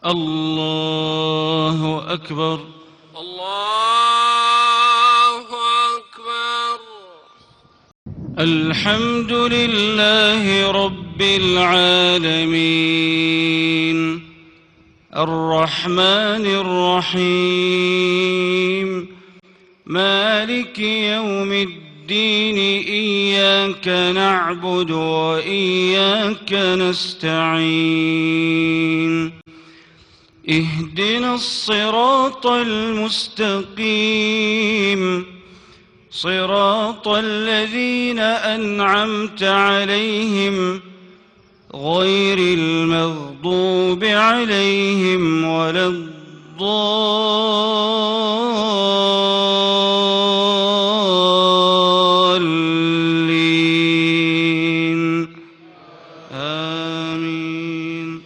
الله أكبر. الله أكبر. الحمد لله رب العالمين الرحمن الرحيم مالك يوم الدين إياك نعبد وإياك نستعين اهدنا الصراط المستقيم صراط الذين أنعمت عليهم غير المغضوب عليهم ولا الضالين آمين.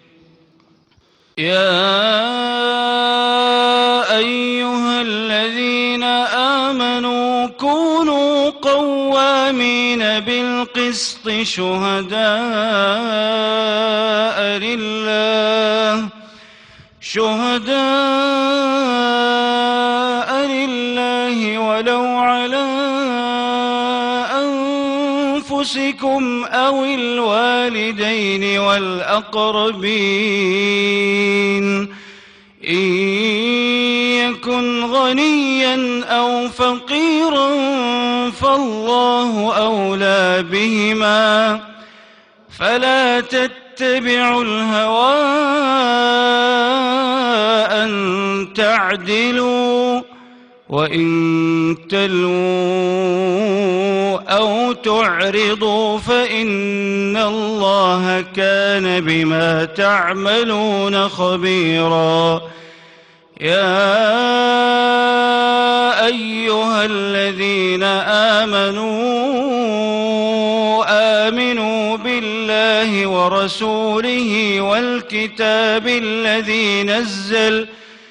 يا أيها الذين آمنوا كونوا قوامين بالقسط شهداء لله ولو على أنفسكم أو الوالدين والأقربين إن يكن غنيا أو فقيرا فالله أولى بهما فلا تتبعوا الهوى أن تعدلوا وإن تلووا أو تعرضوا فإن الله كان بما تعملون خبيرا. يا أيها الذين آمنوا بالله ورسوله والكتاب الذي نزل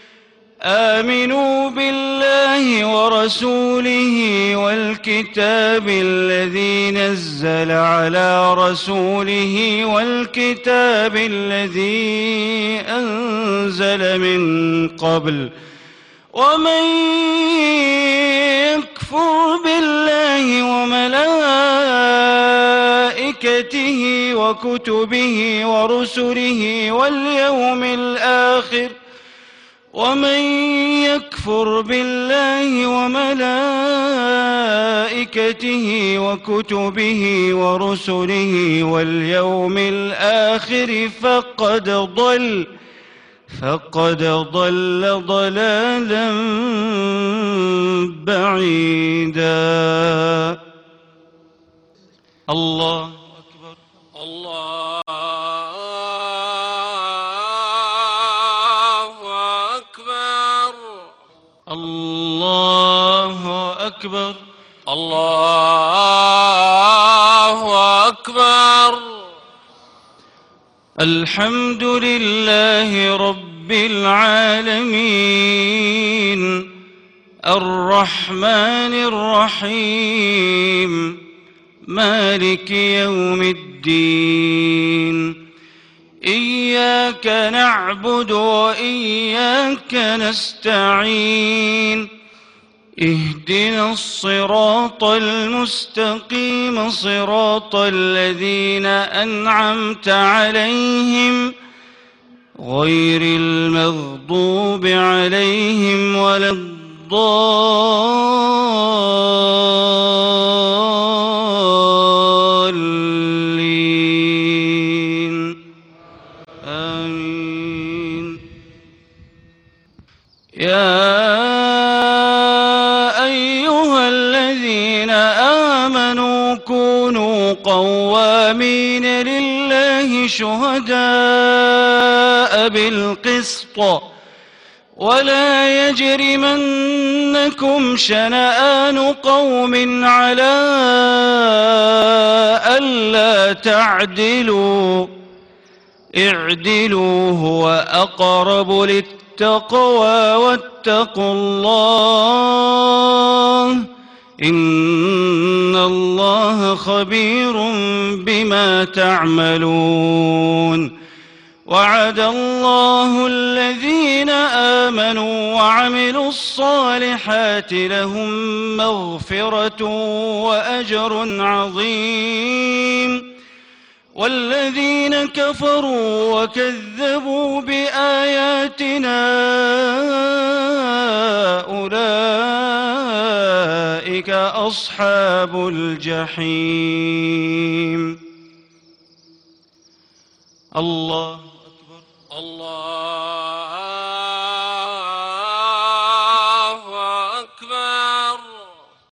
على رسوله والكتاب الذي أنزل من قبل ومن يكفر بالله وملائكته وكتبه ورسله واليوم الآخر فقد ضل ضلالا بعيدا. الله أكبر. الله أكبر. الله أكبر. الله أكبر. الحمد لله رب العالمين الرحمن الرحيم مالك يوم الدين إياك نعبد وإياك نستعين اهدنا الصراط المستقيم صراط الذين أنعمت عليهم غير المغضوب عليهم ولا الضالين آمين. يا أيها الذين آمنوا كونوا قوامين لله شهداء بالقسط ولا يجرمنكم شنآن قوم على ألا تعدلوا اعدلوا هو أقرب للتقوى واتقوا الله إن الله خبير بما تعملون. وعد الله الذين آمنوا وعملوا الصالحات لهم مغفرة وأجر عظيم والذين كفروا وكذبوا بآياتنا أولئك أصحاب الجحيم. الله أكبر. الله